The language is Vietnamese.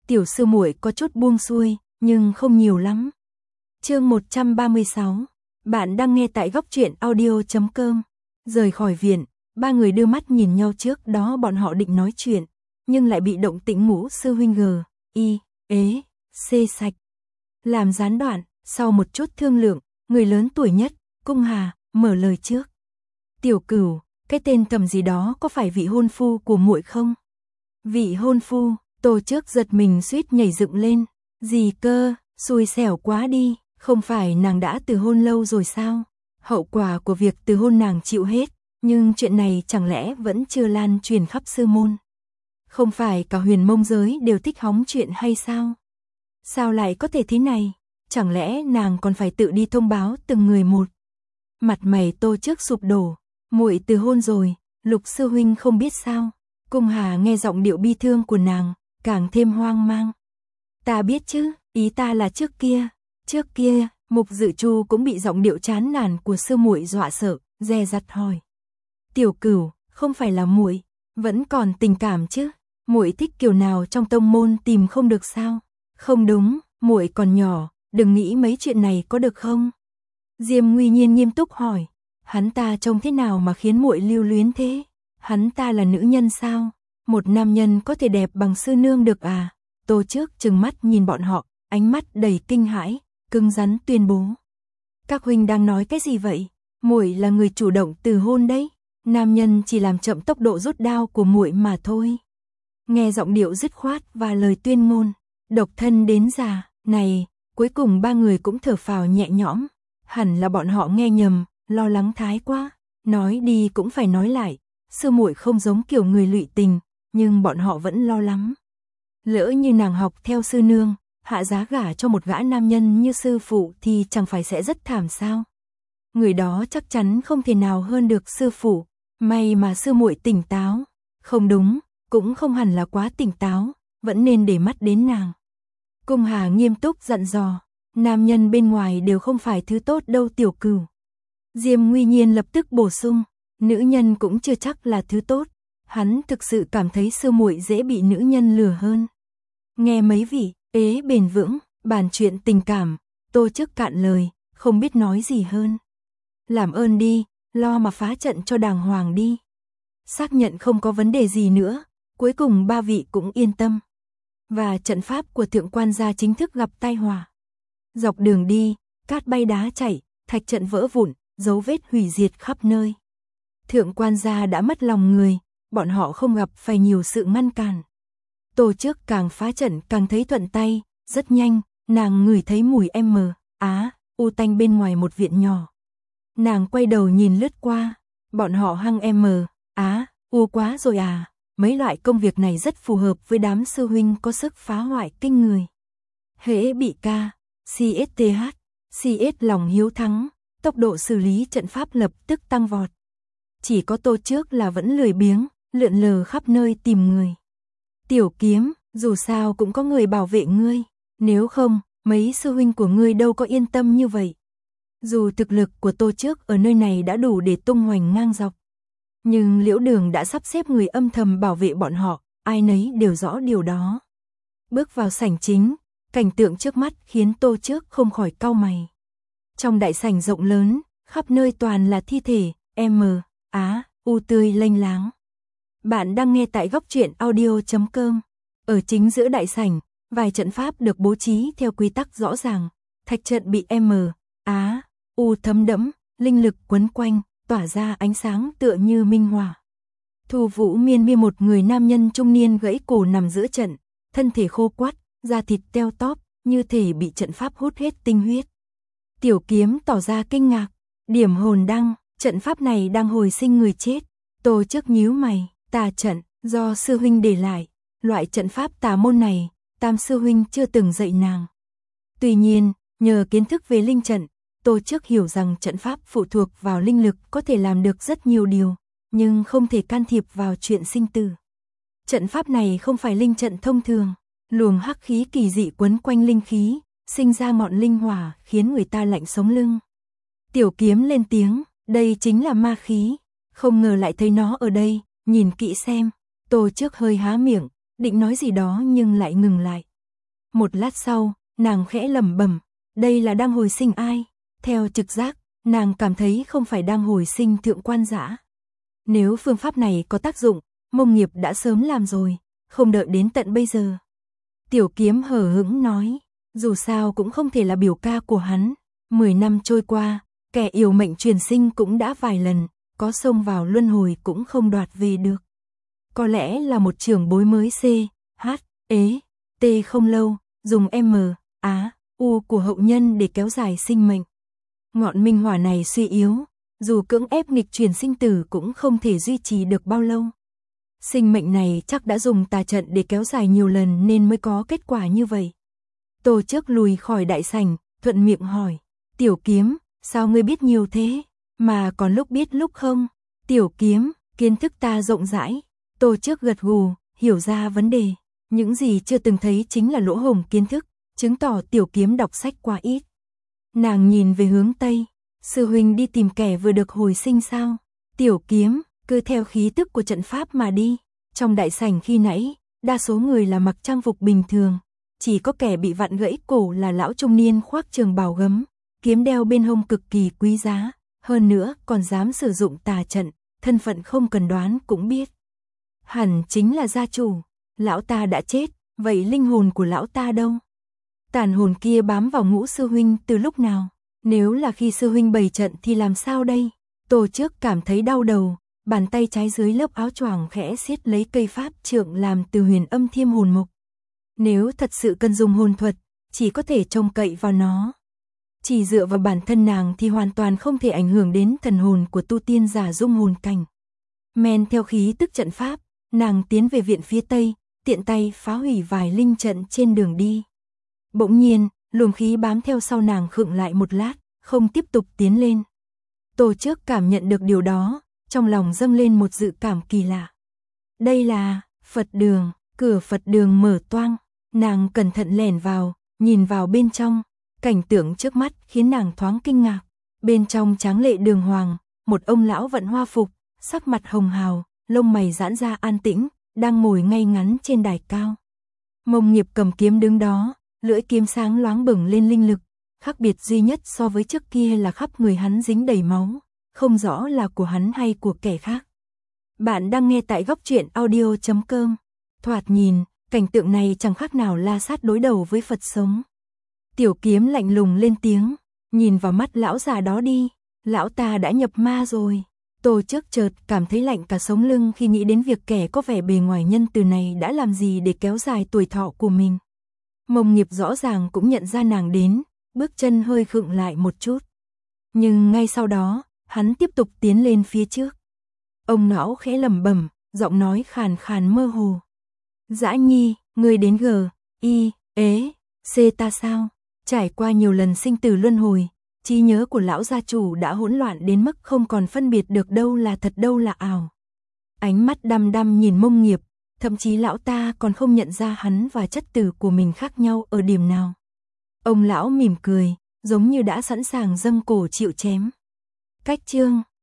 tiểu sư muội có chút buông xuôi, nhưng không nhiều lắm. Chương 136. Bạn đang nghe tại góc truyện audio.com. Rời khỏi viện, ba người đưa mắt nhìn nhau, trước đó bọn họ định nói chuyện, nhưng lại bị động tĩnh Ngũ sư huynh xê sạch làm gián đoạn. Sau một chút thương lượng, người lớn tuổi nhất, Cung Hà, mở lời trước. Tiểu Cửu, cái tên Thẩm gì đó có phải vị hôn phu của muội không? Vị hôn phu? Tô Trước giật mình suýt nhảy dựng lên. Gì cơ, xui xẻo quá đi, không phải nàng đã từ hôn lâu rồi sao? Hậu quả của việc từ hôn nàng chịu hết, nhưng chuyện này chẳng lẽ vẫn chưa lan truyền khắp sư môn? Không phải cả huyền mông giới đều thích hóng chuyện hay sao? Sao lại có thể thế này? Chẳng lẽ nàng còn phải tự đi thông báo từng người một? Mặt mày Tô Trước sụp đổ. Muội từ hôn rồi, Lục sư huynh không biết sao? Cung Hà nghe giọng điệu bi thương của nàng, càng thêm hoang mang. Ta biết chứ, ý ta là trước kia. Mục Dự Chu cũng bị giọng điệu chán nản của sư muội dọa sợ, dè dặt hỏi. Tiểu Cửu, không phải là muội vẫn còn tình cảm chứ? Muội thích kiểu nào trong tông môn tìm không được sao? Không đúng, muội còn nhỏ, đừng nghĩ mấy chuyện này có được không? Diêm Nguy Nhiên nghiêm túc hỏi. Hắn ta trông thế nào mà khiến muội lưu luyến thế? Hắn ta là nữ nhân sao? Một nam nhân có thể đẹp bằng sư nương được à? Tô Trước trừng mắt nhìn bọn họ, ánh mắt đầy kinh hãi, cứng rắn tuyên bố. Các huynh đang nói cái gì vậy? Muội là người chủ động từ hôn đấy. Nam nhân chỉ làm chậm tốc độ rút đao của muội mà thôi. Nghe giọng điệu dứt khoát và lời tuyên ngôn, độc thân đến già, này, cuối cùng ba người cũng thở phào nhẹ nhõm. Hẳn là bọn họ nghe nhầm, lo lắng thái quá. Nói đi cũng phải nói lại, sư muội không giống kiểu người lụy tình, nhưng bọn họ vẫn lo lắng. Lỡ như nàng học theo sư nương, hạ giá gả cho một gã nam nhân như sư phụ thì chẳng phải sẽ rất thảm sao? Người đó chắc chắn không thể nào hơn được sư phụ. May mà sư muội tỉnh táo. Không đúng, cũng không hẳn là quá tỉnh táo, vẫn nên để mắt đến nàng. Cung Hà nghiêm túc dặn dò. Nam nhân bên ngoài đều không phải thứ tốt đâu Tiểu Cửu. Diêm Nguy Nhiên lập tức bổ sung. Nữ nhân cũng chưa chắc là thứ tốt. Hắn thực sự cảm thấy sư muội dễ bị nữ nhân lừa hơn. Nghe mấy vị bền vững bàn chuyện tình cảm, Tô Trước cạn lời, không biết nói gì hơn. Làm ơn đi, lo mà phá trận cho đàng hoàng đi. Xác nhận không có vấn đề gì nữa, cuối cùng ba vị cũng yên tâm. Và trận pháp của Thượng Quan gia chính thức gặp tai họa. Dọc đường đi, cát bay đá chảy, thạch trận vỡ vụn, dấu vết hủy diệt khắp nơi. Thượng Quan gia đã mất lòng người, bọn họ không gặp phải nhiều sự ngăn cản. Tô Trước càng phá trận càng thấy thuận tay, rất nhanh, nàng ngửi thấy mùi u tanh bên ngoài một viện nhỏ. Nàng quay đầu nhìn lướt qua, bọn họ hăng u quá rồi à, mấy loại công việc này rất phù hợp với đám sư huynh có sức phá hoại kinh người. Hễ bị CS lòng hiếu thắng, tốc độ xử lý trận pháp lập tức tăng vọt. Chỉ có Tô Trước là vẫn lười biếng, lượn lờ khắp nơi tìm người. Tiểu Kiếm, dù sao cũng có người bảo vệ ngươi, nếu không, mấy sư huynh của ngươi đâu có yên tâm như vậy. Dù thực lực của Tô Trước ở nơi này đã đủ để tung hoành ngang dọc, nhưng Liễu Đường đã sắp xếp người âm thầm bảo vệ bọn họ, ai nấy đều rõ điều đó. Bước vào sảnh chính, cảnh tượng trước mắt khiến Tô Trước không khỏi cau mày. Trong đại sảnh rộng lớn, khắp nơi toàn là thi thể, u tươi lênh láng. Bạn đang nghe tại góc truyện audio.com. Ở chính giữa đại sảnh, vài trận pháp được bố trí theo quy tắc rõ ràng. Thạch trận bị u thấm đẫm, linh lực quấn quanh, tỏa ra ánh sáng tựa như minh hỏa. Thu Vũ Miên một người nam nhân trung niên gãy cổ nằm giữa trận, thân thể khô quắt, da thịt teo tóp, như thể bị trận pháp hút hết tinh huyết. Tiểu Kiếm tỏ ra kinh ngạc, điểm hồn đăng, trận pháp này đang hồi sinh người chết. Tô Trước nhíu mày, tà trận, do sư huynh để lại, loại trận pháp tà môn này, Tam sư huynh chưa từng dạy nàng. Tuy nhiên, nhờ kiến thức về linh trận, Tô Trước hiểu rằng trận pháp phụ thuộc vào linh lực có thể làm được rất nhiều điều, nhưng không thể can thiệp vào chuyện sinh tử. Trận pháp này không phải linh trận thông thường, luồng hắc khí kỳ dị quấn quanh linh khí, sinh ra ngọn linh hỏa khiến người ta lạnh sống lưng. Tiểu Kiếm lên tiếng, đây chính là ma khí, không ngờ lại thấy nó ở đây, nhìn kỹ xem. Tô Trước hơi há miệng, định nói gì đó nhưng lại ngừng lại, Một lát sau, nàng khẽ lẩm bẩm, đây là đang hồi sinh ai? Theo trực giác, nàng cảm thấy không phải đang hồi sinh Thượng Quan Dã. Nếu phương pháp này có tác dụng, Mông Nghiệp đã sớm làm rồi, không đợi đến tận bây giờ. Tiểu Kiếm hờ hững nói, dù sao cũng không thể là biểu ca của hắn. 10 năm trôi qua, kẻ yêu mệnh truyền sinh cũng đã vài lần, có xông vào luân hồi cũng không đoạt về được. Có lẽ là một trưởng bối mới C, H, E, T không lâu, dùng M, A, U của hậu nhân để kéo dài sinh mệnh. Ngọn minh hỏa này suy yếu, dù cưỡng ép nghịch chuyển sinh tử cũng không thể duy trì được bao lâu. Sinh mệnh này chắc đã dùng tà trận để kéo dài nhiều lần nên mới có kết quả như vậy. Tô Trước lùi khỏi đại sảnh, thuận miệng hỏi, Tiểu Kiếm, sao ngươi biết nhiều thế, mà còn lúc biết lúc không? Tiểu Kiếm, kiến thức ta rộng rãi. Tô Trước gật gù, hiểu ra vấn đề. Những gì chưa từng thấy chính là lỗ hổng kiến thức, chứng tỏ Tiểu Kiếm đọc sách quá ít. Nàng nhìn về hướng Tây, sư huynh đi tìm kẻ vừa được hồi sinh sao? Tiểu Kiếm, cứ theo khí tức của trận pháp mà đi. Trong đại sảnh khi nãy, đa số người là mặc trang phục bình thường. Chỉ có kẻ bị vặn gãy cổ là lão trung niên khoác trường bào gấm, kiếm đeo bên hông cực kỳ quý giá. Hơn nữa còn dám sử dụng tà trận, thân phận không cần đoán cũng biết. Hẳn chính là gia chủ. Lão ta đã chết, vậy linh hồn của lão ta đâu? Tàn hồn kia bám vào Ngũ sư huynh từ lúc nào? Nếu là khi sư huynh bày trận thì làm sao đây? Tô Trước cảm thấy đau đầu, bàn tay trái dưới lớp áo choàng khẽ siết lấy cây pháp trượng làm từ huyền âm thiêm hồn mục. Nếu thật sự cần dùng hồn thuật, chỉ có thể trông cậy vào nó. Chỉ dựa vào bản thân nàng thì hoàn toàn không thể ảnh hưởng đến thần hồn của tu tiên giả dung hồn cảnh. Men theo khí tức trận pháp, nàng tiến về viện phía tây, tiện tay phá hủy vài linh trận trên đường đi. Bỗng nhiên, luồng khí bám theo sau nàng khựng lại một lát, không tiếp tục tiến lên. Tô Trước cảm nhận được điều đó, trong lòng dâng lên một dự cảm kỳ lạ. Đây là Phật đường, cửa Phật đường mở toang, nàng cẩn thận lẻn vào, nhìn vào bên trong, cảnh tượng trước mắt khiến nàng thoáng kinh ngạc. Bên trong tráng lệ đường hoàng, một ông lão vận hoa phục, sắc mặt hồng hào, lông mày giãn ra an tĩnh, đang ngồi ngay ngắn trên đài cao. Mông Nghiệp cầm kiếm đứng đó, lưỡi kiếm sáng loáng bừng lên linh lực, khác biệt duy nhất so với trước kia là khắp người hắn dính đầy máu, không rõ là của hắn hay của kẻ khác. Bạn đang nghe tại góc truyện audio.com. Thoạt nhìn, cảnh tượng này chẳng khác nào La Sát đối đầu với Phật sống. Tiểu Kiếm lạnh lùng lên tiếng, nhìn vào mắt lão già đó đi, lão ta đã nhập ma rồi. Tô Trước chợt cảm thấy lạnh cả sống lưng khi nghĩ đến việc kẻ có vẻ bề ngoài nhân từ này đã làm gì để kéo dài tuổi thọ của mình. Mông Nghiệp rõ ràng cũng nhận ra nàng đến, bước chân hơi khựng lại một chút. Nhưng ngay sau đó, hắn tiếp tục tiến lên phía trước. Ông lão khẽ lẩm bẩm, giọng nói khàn khàn mơ hồ. Dã Nhi, ngươi đến G, I, ế, C ta sao? Trải qua nhiều lần sinh tử luân hồi, trí nhớ của lão gia chủ đã hỗn loạn đến mức không còn phân biệt được đâu là thật đâu là ảo. Ánh mắt đăm đăm nhìn Mông Nghiệp, thậm chí lão ta còn không nhận ra hắn và chất tử của mình khác nhau ở điểm nào. Ông lão mỉm cười, giống như đã sẵn sàng dâng cổ chịu chém. Cách chương